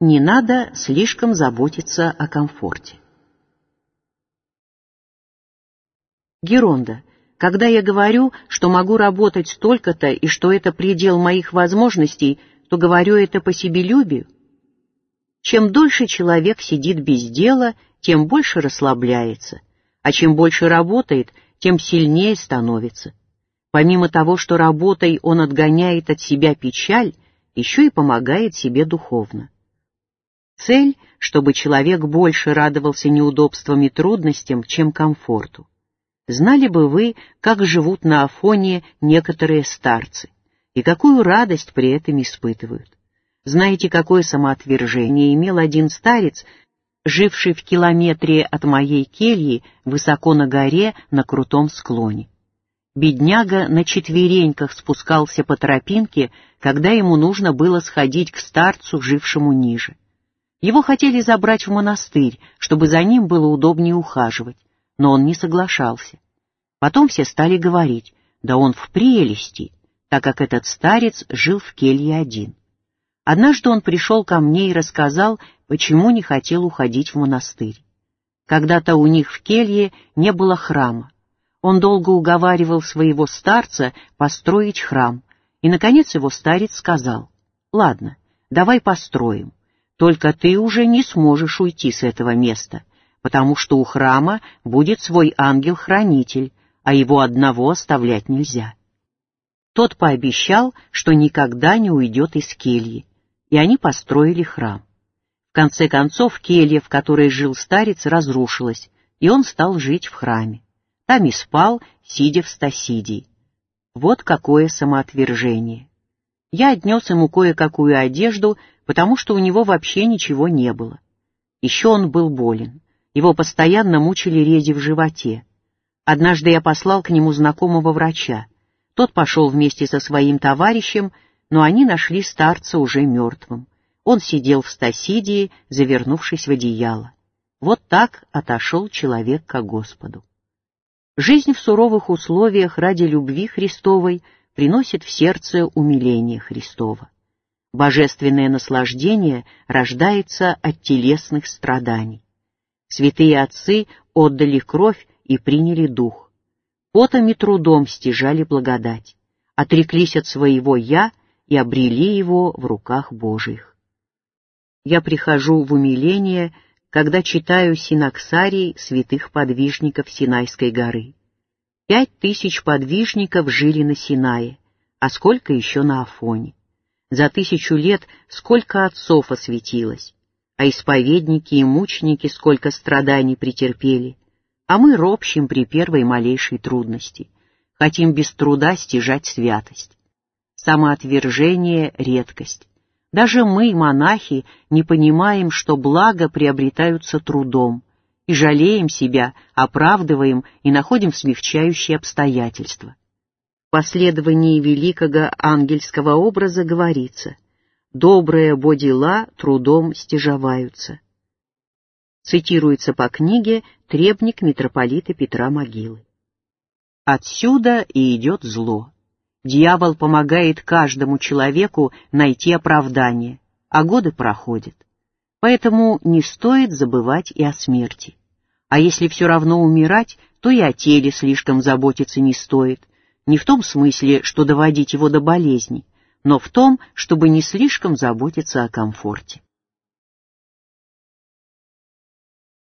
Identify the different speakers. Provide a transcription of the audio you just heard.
Speaker 1: Не надо слишком заботиться о комфорте. Геронда. Когда я говорю, что могу работать столько-то и что это предел моих возможностей, то говорю это по себелюбию. Чем дольше человек сидит без дела, тем больше расслабляется, а чем больше работает, тем сильнее становится. Помимо того, что работой он отгоняет от себя печаль, еще и помогает себе духовно. Цель, чтобы человек больше радовался неудобствам и трудностям, чем комфорту. Знали бы вы, как живут на Афоне некоторые старцы, и какую радость при этом испытывают. Знаете, какое самоотвержение имел один старец, живший в километре от моей кельи, высоко на горе, на крутом склоне. Бедняга на четвереньках спускался по тропинке, когда ему нужно было сходить к старцу, жившему ниже. Его хотели забрать в монастырь, чтобы за ним было удобнее ухаживать, но он не соглашался. Потом все стали говорить, да он в прелести, так как этот старец жил в келье один. Однажды он пришел ко мне и рассказал, почему не хотел уходить в монастырь. Когда-то у них в келье не было храма. Он долго уговаривал своего старца построить храм, и, наконец, его старец сказал: «Ладно, давай построим, только ты уже не сможешь уйти с этого места, потому что у храма будет свой ангел-хранитель, а его одного оставлять нельзя». Тот пообещал, что никогда не уйдет из кельи, и они построили храм. В конце концов, келья, в которой жил старец, разрушилась, и он стал жить в храме. Там и спал, сидя в стасидии. Вот какое самоотвержение! Я отнес ему кое-какую одежду, потому что у него вообще ничего не было. Еще он был болен. Его постоянно мучили рези в животе. Однажды я послал к нему знакомого врача. Тот пошел вместе со своим товарищем, но они нашли старца уже мертвым. Он сидел в стасидии, завернувшись в одеяло. Вот так отошел человек ко Господу. Жизнь в суровых условиях ради любви Христовой приносит в сердце умиление Христово. Божественное наслаждение рождается от телесных страданий. Святые отцы отдали кровь и приняли дух. Потом и трудом стяжали благодать, отреклись от своего «я» и обрели его в руках Божиих. Я прихожу в умиление, когда читаю синоксарий святых подвижников Синайской горы. 5000 подвижников жили на Синае, а сколько еще на Афоне. За 1000 лет сколько отцов осветилось, а исповедники и мученики сколько страданий претерпели, а мы ропщим при первой малейшей трудности, хотим без труда стяжать святость. Самоотвержение — редкость. Даже мы, монахи, не понимаем, что блага приобретаются трудом, и жалеем себя, оправдываем и находим смягчающие обстоятельства. В последовании великого ангельского образа говорится: «Добрые бо дела трудом стяжаваются». Цитируется по книге «Требник митрополита Петра Могилы». Отсюда и идет зло. Дьявол помогает каждому человеку найти оправдание, а годы проходят. Поэтому не стоит забывать и о смерти. А если все равно умирать, то и о теле слишком заботиться не стоит. Не в том смысле, что доводить его до болезни, но в том, чтобы не слишком заботиться о комфорте.